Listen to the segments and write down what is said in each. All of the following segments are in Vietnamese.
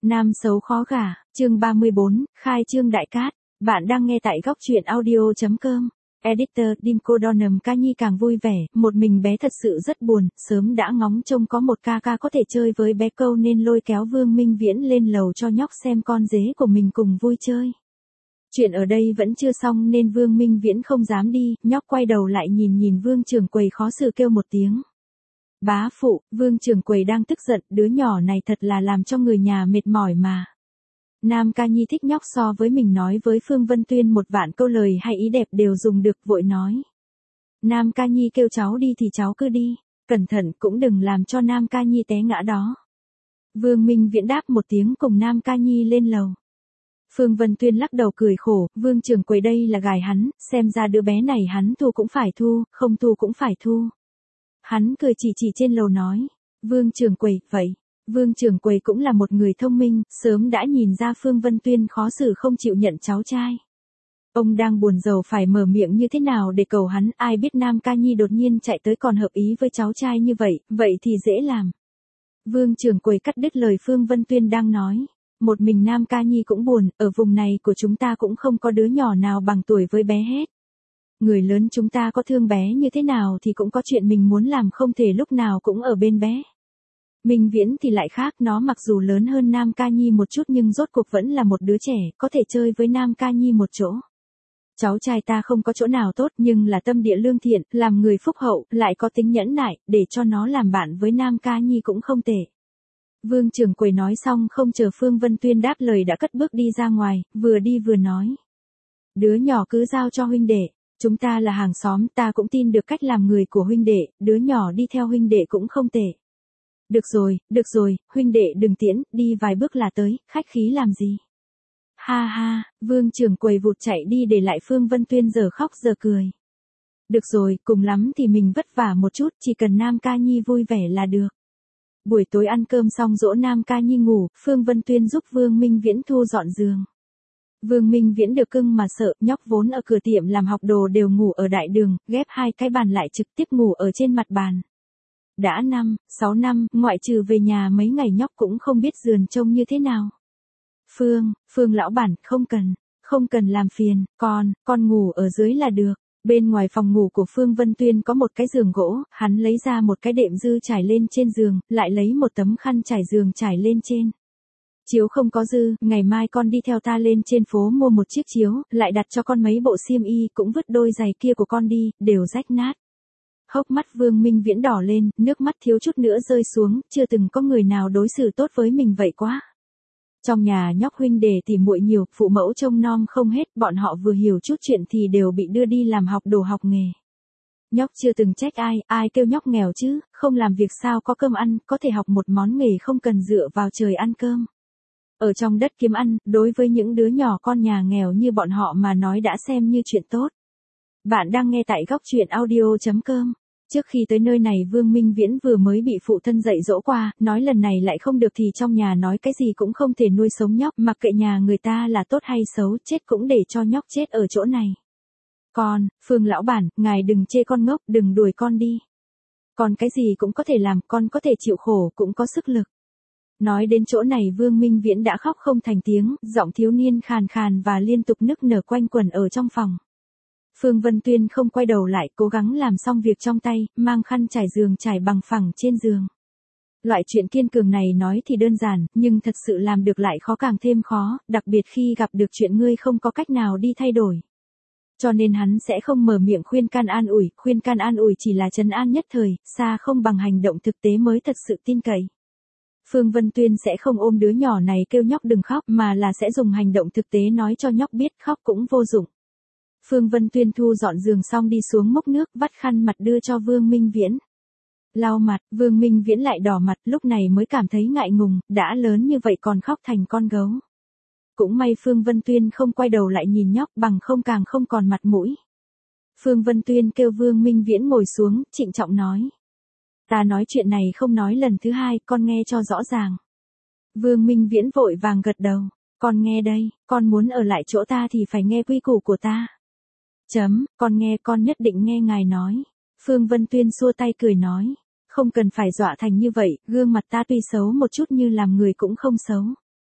Nam xấu khó gả, chương 34, khai trương đại cát. Bạn đang nghe tại góc truyện audio.com. Editor Dimco Donham ca nhi càng vui vẻ, một mình bé thật sự rất buồn, sớm đã ngóng trông có một ca ca có thể chơi với bé câu nên lôi kéo Vương Minh Viễn lên lầu cho nhóc xem con dế của mình cùng vui chơi. Chuyện ở đây vẫn chưa xong nên Vương Minh Viễn không dám đi, nhóc quay đầu lại nhìn Vương Trường Quầy khó xử kêu một tiếng. Bá phụ, Vương Trường Quầy đang tức giận, đứa nhỏ này thật là làm cho người nhà mệt mỏi mà. Nam ca nhi thích nhóc so với mình nói với Phương Vân Tuyên một vạn câu lời hay ý đẹp đều dùng được, vội nói. Nam ca nhi kêu cháu đi thì cháu cứ đi, cẩn thận cũng đừng làm cho Nam ca nhi té ngã đó. Vương Minh Viễn đáp một tiếng cùng Nam ca nhi lên lầu. Phương Vân Tuyên lắc đầu cười khổ, Vương Trường Quầy đây là gài hắn, xem ra đứa bé này hắn thu cũng phải thu, không thu cũng phải thu. Hắn cười chỉ trên lầu nói, Vương Trường Quầy, vậy. Vương Trường Quầy cũng là một người thông minh, sớm đã nhìn ra Phương Vân Tuyên khó xử không chịu nhận cháu trai. Ông đang buồn rầu phải mở miệng như thế nào để cầu hắn, ai biết Nam ca nhi đột nhiên chạy tới còn hợp ý với cháu trai như vậy thì dễ làm. Vương Trường Quầy cắt đứt lời Phương Vân Tuyên đang nói. Một mình Nam ca nhi cũng buồn, ở vùng này của chúng ta cũng không có đứa nhỏ nào bằng tuổi với bé hết. Người lớn chúng ta có thương bé như thế nào thì cũng có chuyện mình muốn làm, không thể lúc nào cũng ở bên bé. Minh Viễn thì lại khác, nó mặc dù lớn hơn Nam ca nhi một chút nhưng rốt cuộc vẫn là một đứa trẻ, có thể chơi với Nam ca nhi một chỗ. Cháu trai ta không có chỗ nào tốt nhưng là tâm địa lương thiện, làm người phúc hậu, lại có tính nhẫn nại, để cho nó làm bạn với Nam ca nhi cũng không tệ. Vương Trường Quầy nói xong không chờ Phương Vân Tuyên đáp lời đã cất bước đi ra ngoài, vừa đi vừa nói. Đứa nhỏ cứ giao cho huynh đệ, chúng ta là hàng xóm, ta cũng tin được cách làm người của huynh đệ, đứa nhỏ đi theo huynh đệ cũng không tệ. Được rồi, huynh đệ đừng tiễn, đi vài bước là tới, khách khí làm gì. Ha ha, Vương Trường Quầy vụt chạy đi để lại Phương Vân Tuyên giờ khóc giờ cười. Được rồi, cùng lắm thì mình vất vả một chút, chỉ cần Nam ca nhi vui vẻ là được. Buổi tối ăn cơm xong dỗ Nam ca nhi ngủ, Phương Vân Tuyên giúp Vương Minh Viễn thu dọn giường. Vương Minh Viễn được cưng mà sợ, nhóc vốn ở cửa tiệm làm học đồ đều ngủ ở đại đường, ghép hai cái bàn lại trực tiếp ngủ ở trên mặt bàn. Đã 6 năm, ngoại trừ về nhà mấy ngày nhóc cũng không biết giường trông như thế nào. Phương lão bản, không cần làm phiền, con ngủ ở dưới là được. Bên ngoài phòng ngủ của Phương Vân Tuyên có một cái giường gỗ, hắn lấy ra một cái đệm dư trải lên trên giường, lại lấy một tấm khăn trải giường trải lên trên. Chiếu không có dư, ngày mai con đi theo ta lên trên phố mua một chiếc chiếu, lại đặt cho con mấy bộ xiêm y, cũng vứt đôi giày kia của con đi, đều rách nát. Hốc mắt Vương Minh Viễn đỏ lên, nước mắt thiếu chút nữa rơi xuống, chưa từng có người nào đối xử tốt với mình vậy quá. Trong nhà nhóc huynh đệ tỉ muội nhiều, phụ mẫu trông nom không hết, bọn họ vừa hiểu chút chuyện thì đều bị đưa đi làm học đồ học nghề. Nhóc chưa từng trách ai kêu nhóc nghèo chứ, không làm việc sao có cơm ăn, có thể học một món nghề không cần dựa vào trời ăn cơm. Ở trong đất kiếm ăn, đối với những đứa nhỏ con nhà nghèo như bọn họ mà nói đã xem như chuyện tốt. Bạn đang nghe tại góc truyện audio.com. Trước khi tới nơi này Vương Minh Viễn vừa mới bị phụ thân dạy dỗ qua, nói lần này lại không được thì trong nhà nói cái gì cũng không thể nuôi sống nhóc, mặc kệ nhà người ta là tốt hay xấu, chết cũng để cho nhóc chết ở chỗ này. Phương lão bản, ngài đừng chê con ngốc, đừng đuổi con đi. Con cái gì cũng có thể làm, con có thể chịu khổ, cũng có sức lực. Nói đến chỗ này Vương Minh Viễn đã khóc không thành tiếng, giọng thiếu niên khàn khàn và liên tục nức nở quanh quẩn ở trong phòng. Phương Vân Tuyên không quay đầu lại, cố gắng làm xong việc trong tay, mang khăn trải giường trải bằng phẳng trên giường. Loại chuyện kiên cường này nói thì đơn giản, nhưng thật sự làm được lại khó càng thêm khó, đặc biệt khi gặp được chuyện ngươi không có cách nào đi thay đổi. Cho nên hắn sẽ không mở miệng khuyên can an ủi chỉ là trấn an nhất thời, xa không bằng hành động thực tế mới thật sự tin cậy. Phương Vân Tuyên sẽ không ôm đứa nhỏ này kêu nhóc đừng khóc mà là sẽ dùng hành động thực tế nói cho nhóc biết khóc cũng vô dụng. Phương Vân Tuyên thu dọn giường xong đi xuống múc nước vắt khăn mặt đưa cho Vương Minh Viễn. Lau mặt, Vương Minh Viễn lại đỏ mặt, lúc này mới cảm thấy ngại ngùng, đã lớn như vậy còn khóc thành con gấu. Cũng may Phương Vân Tuyên không quay đầu lại nhìn nhóc, bằng không càng không còn mặt mũi. Phương Vân Tuyên kêu Vương Minh Viễn ngồi xuống, trịnh trọng nói. Ta nói chuyện này không nói lần thứ hai, con nghe cho rõ ràng. Vương Minh Viễn vội vàng gật đầu. Con nghe đây, con muốn ở lại chỗ ta thì phải nghe quy củ của ta. Con nghe, con nhất định nghe ngài nói. Phương Vân Tuyên xua tay cười nói. Không cần phải dọa thành như vậy, gương mặt ta tuy xấu một chút như làm người cũng không xấu.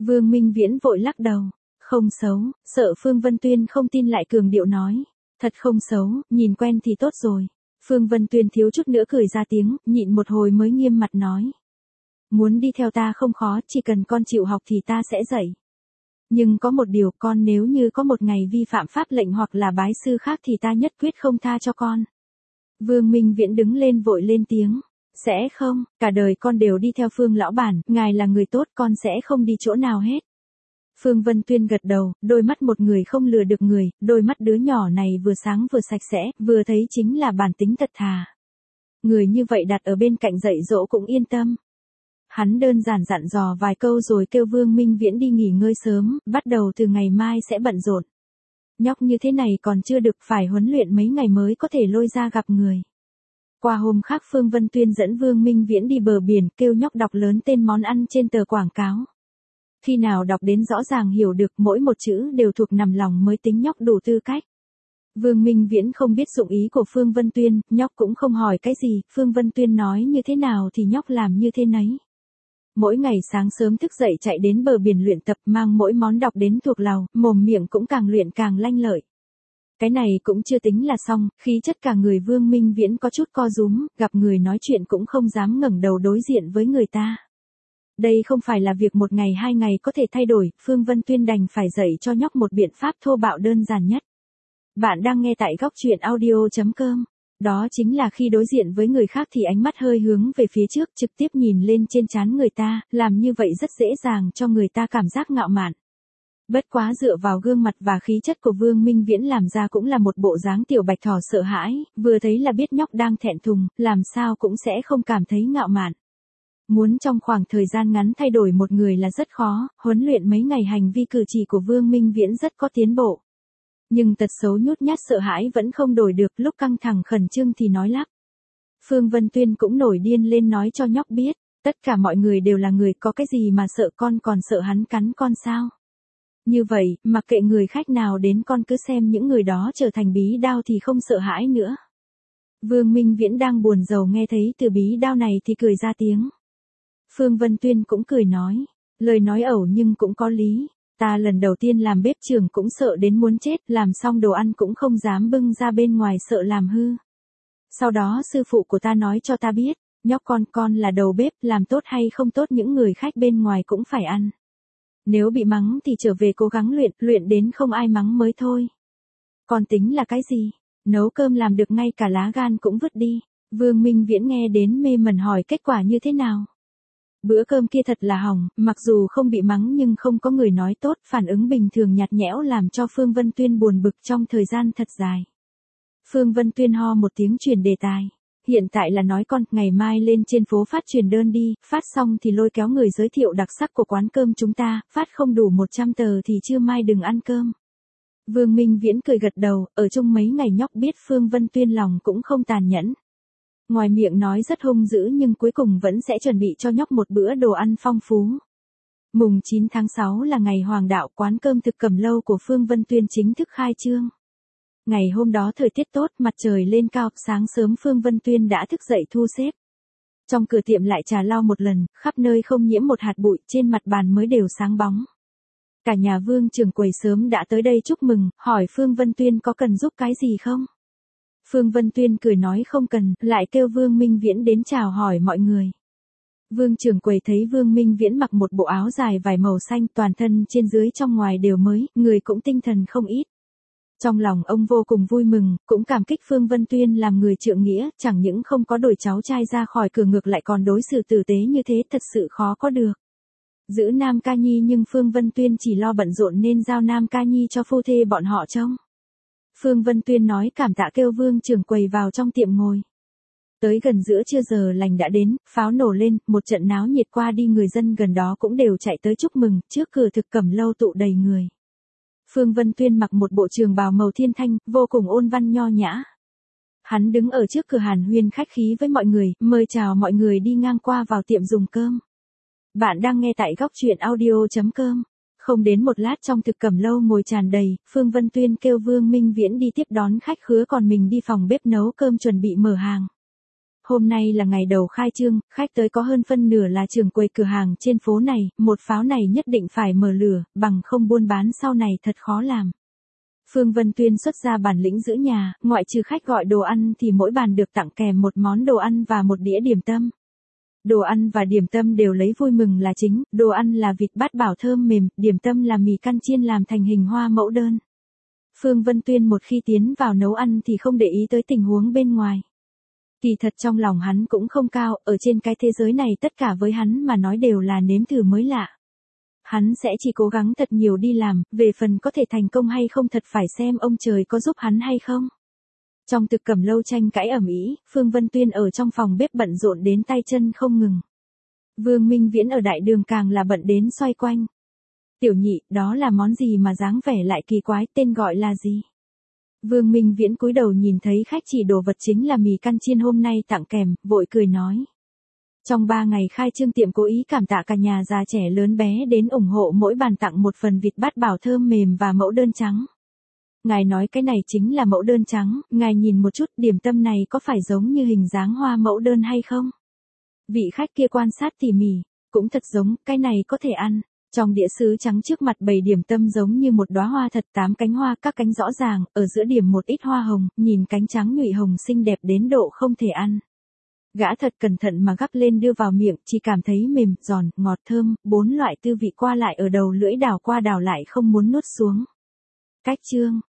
Vương Minh Viễn vội lắc đầu. Không xấu, sợ Phương Vân Tuyên không tin lại cường điệu nói. Thật không xấu, nhìn quen thì tốt rồi. Phương Vân Tuyên thiếu chút nữa cười ra tiếng, nhịn một hồi mới nghiêm mặt nói. Muốn đi theo ta không khó, chỉ cần con chịu học thì ta sẽ dạy. Nhưng có một điều, con nếu như có một ngày vi phạm pháp lệnh hoặc là bái sư khác thì ta nhất quyết không tha cho con. Vương Minh Viễn đứng lên vội lên tiếng. Sẽ không, cả đời con đều đi theo Phương lão bản, ngài là người tốt, con sẽ không đi chỗ nào hết. Phương Vân Tuyên gật đầu, đôi mắt một người không lừa được người, đôi mắt đứa nhỏ này vừa sáng vừa sạch sẽ, vừa thấy chính là bản tính thật thà. Người như vậy đặt ở bên cạnh dạy dỗ cũng yên tâm. Hắn đơn giản dặn dò vài câu rồi kêu Vương Minh Viễn đi nghỉ ngơi sớm, bắt đầu từ ngày mai sẽ bận rộn. Nhóc như thế này còn chưa được, phải huấn luyện mấy ngày mới có thể lôi ra gặp người. Qua hôm khác Phương Vân Tuyên dẫn Vương Minh Viễn đi bờ biển, kêu nhóc đọc lớn tên món ăn trên tờ quảng cáo. Khi nào đọc đến rõ ràng hiểu được mỗi một chữ đều thuộc nằm lòng mới tính nhóc đủ tư cách. Vương Minh Viễn không biết dụng ý của Phương Vân Tuyên, nhóc cũng không hỏi cái gì, Phương Vân Tuyên nói như thế nào thì nhóc làm như thế nấy. Mỗi ngày sáng sớm thức dậy chạy đến bờ biển luyện tập, mang mỗi món đọc đến thuộc lòng, mồm miệng cũng càng luyện càng lanh lợi. Cái này cũng chưa tính là xong, khí chất cả người Vương Minh Viễn có chút co rúm, gặp người nói chuyện cũng không dám ngẩng đầu đối diện với người ta. Đây không phải là việc một ngày hai ngày có thể thay đổi, Phương Vân Tuyên đành phải dạy cho nhóc một biện pháp thô bạo đơn giản nhất. Bạn đang nghe tại góc truyện audio.com. Đó chính là khi đối diện với người khác thì ánh mắt hơi hướng về phía trước, trực tiếp nhìn lên trên trán người ta, làm như vậy rất dễ dàng cho người ta cảm giác ngạo mạn. Bất quá dựa vào gương mặt và khí chất của Vương Minh Viễn làm ra cũng là một bộ dáng tiểu bạch thỏ sợ hãi, vừa thấy là biết nhóc đang thẹn thùng, làm sao cũng sẽ không cảm thấy ngạo mạn. Muốn trong khoảng thời gian ngắn thay đổi một người là rất khó, huấn luyện mấy ngày hành vi cử chỉ của Vương Minh Viễn rất có tiến bộ. Nhưng tật xấu nhút nhát sợ hãi vẫn không đổi được, lúc căng thẳng khẩn trương thì nói lắp. Phương Vân Tuyên cũng nổi điên lên nói cho nhóc biết, tất cả mọi người đều là người, có cái gì mà sợ, con còn sợ hắn cắn con sao? Như vậy, mặc kệ người khách nào đến con cứ xem những người đó trở thành bí đao thì không sợ hãi nữa. Vương Minh Viễn đang buồn rầu nghe thấy từ bí đao này thì cười ra tiếng. Phương Vân Tuyên cũng cười nói, lời nói ẩu nhưng cũng có lý. Ta lần đầu tiên làm bếp trưởng cũng sợ đến muốn chết, làm xong đồ ăn cũng không dám bưng ra bên ngoài sợ làm hư. Sau đó sư phụ của ta nói cho ta biết, nhóc con là đầu bếp, làm tốt hay không tốt những người khách bên ngoài cũng phải ăn. Nếu bị mắng thì trở về cố gắng luyện đến không ai mắng mới thôi. Con tính là cái gì? Nấu cơm làm được ngay cả lá gan cũng vứt đi. Vương Minh Viễn nghe đến mê mẩn hỏi kết quả như thế nào. Bữa cơm kia thật là hỏng, mặc dù không bị mắng nhưng không có người nói tốt, phản ứng bình thường nhạt nhẽo làm cho Phương Vân Tuyên buồn bực trong thời gian thật dài. Phương Vân Tuyên ho một tiếng chuyển đề tài. Hiện tại là nói con, ngày mai lên trên phố phát truyền đơn đi, phát xong thì lôi kéo người giới thiệu đặc sắc của quán cơm chúng ta, phát không đủ 100 tờ thì trưa mai đừng ăn cơm. Vương Minh Viễn cười gật đầu, ở chung mấy ngày nhóc biết Phương Vân Tuyên lòng cũng không tàn nhẫn. Ngoài miệng nói rất hung dữ nhưng cuối cùng vẫn sẽ chuẩn bị cho nhóc một bữa đồ ăn phong phú. Mùng 9 tháng 6 là ngày hoàng đạo, quán cơm thực Cẩm Lâu của Phương Vân Tuyên chính thức khai trương. Ngày hôm đó thời tiết tốt, mặt trời lên cao, sáng sớm Phương Vân Tuyên đã thức dậy thu xếp. Trong cửa tiệm lại trà lau một lần, khắp nơi không nhiễm một hạt bụi, trên mặt bàn mới đều sáng bóng. Cả nhà Vương trưởng quầy sớm đã tới đây chúc mừng, hỏi Phương Vân Tuyên có cần giúp cái gì không? Phương Vân Tuyên cười nói không cần, lại kêu Vương Minh Viễn đến chào hỏi mọi người. Vương trưởng quầy thấy Vương Minh Viễn mặc một bộ áo dài vải màu xanh, toàn thân trên dưới trong ngoài đều mới, người cũng tinh thần không ít. Trong lòng ông vô cùng vui mừng, cũng cảm kích Phương Vân Tuyên làm người trượng nghĩa, chẳng những không có đuổi cháu trai ra khỏi cửa ngược lại còn đối xử tử tế như thế, thật sự khó có được. Giữ Nam Ca Nhi nhưng Phương Vân Tuyên chỉ lo bận rộn nên giao Nam Ca Nhi cho phu thê bọn họ trông. Phương Vân Tuyên nói cảm tạ kêu Vương trưởng quầy vào trong tiệm ngồi. Tới gần giữa trưa giờ lành đã đến, pháo nổ lên, một trận náo nhiệt qua đi, người dân gần đó cũng đều chạy tới chúc mừng, trước cửa thực Cẩm Lâu tụ đầy người. Phương Vân Tuyên mặc một bộ trường bào màu thiên thanh, vô cùng ôn văn nho nhã. Hắn đứng ở trước cửa hàn huyên khách khí với mọi người, mời chào mọi người đi ngang qua vào tiệm dùng cơm. Bạn đang nghe tại góc truyện audio.com. Không đến một lát trong thực Cẩm Lâu ngồi tràn đầy, Phương Vân Tuyên kêu Vương Minh Viễn đi tiếp đón khách khứa còn mình đi phòng bếp nấu cơm chuẩn bị mở hàng. Hôm nay là ngày đầu khai trương, khách tới có hơn phân nửa là trưởng quầy cửa hàng trên phố này, một pháo này nhất định phải mở lửa, bằng không buôn bán sau này thật khó làm. Phương Vân Tuyên xuất ra bản lĩnh giữ nhà, ngoại trừ khách gọi đồ ăn thì mỗi bàn được tặng kèm một món đồ ăn và một đĩa điểm tâm. Đồ ăn và điểm tâm đều lấy vui mừng là chính, đồ ăn là vịt bát bảo thơm mềm, điểm tâm là mì căn chiên làm thành hình hoa mẫu đơn. Phương Vân Tuyên một khi tiến vào nấu ăn thì không để ý tới tình huống bên ngoài. Kỳ thật trong lòng hắn cũng không cao, ở trên cái thế giới này tất cả với hắn mà nói đều là nếm thử mới lạ. Hắn sẽ chỉ cố gắng thật nhiều đi làm, về phần có thể thành công hay không thật phải xem ông trời có giúp hắn hay không. Trong Thực Cẩm lâu tranh cãi ầm ĩ, Phương Vân Tuyên ở trong phòng bếp bận rộn đến tay chân không ngừng. Vương Minh Viễn ở đại đường càng là bận đến xoay quanh. Tiểu nhị, đó là món gì mà dáng vẻ lại kỳ quái, tên gọi là gì? Vương Minh Viễn cúi đầu nhìn thấy khách chỉ đồ vật chính là mì căn chiên hôm nay tặng kèm, vội cười nói. Trong 3 ngày khai trương tiệm cố ý cảm tạ cả nhà già trẻ lớn bé đến ủng hộ mỗi bàn tặng một phần vịt bát bảo thơm mềm và mẫu đơn trắng. Ngài nói cái này chính là mẫu đơn trắng, ngài nhìn một chút điểm tâm này có phải giống như hình dáng hoa mẫu đơn hay không? Vị khách kia quan sát tỉ mỉ, cũng thật giống, cái này có thể ăn. Trong đĩa sứ trắng trước mặt bày điểm tâm giống như một đóa hoa thật 8 cánh hoa, các cánh rõ ràng, ở giữa điểm một ít hoa hồng, nhìn cánh trắng nhụy hồng xinh đẹp đến độ không thể ăn. Gã thật cẩn thận mà gắp lên đưa vào miệng, chỉ cảm thấy mềm, giòn, ngọt thơm, 4 loại tư vị qua lại ở đầu lưỡi đảo qua đảo lại không muốn nuốt xuống. Cách chương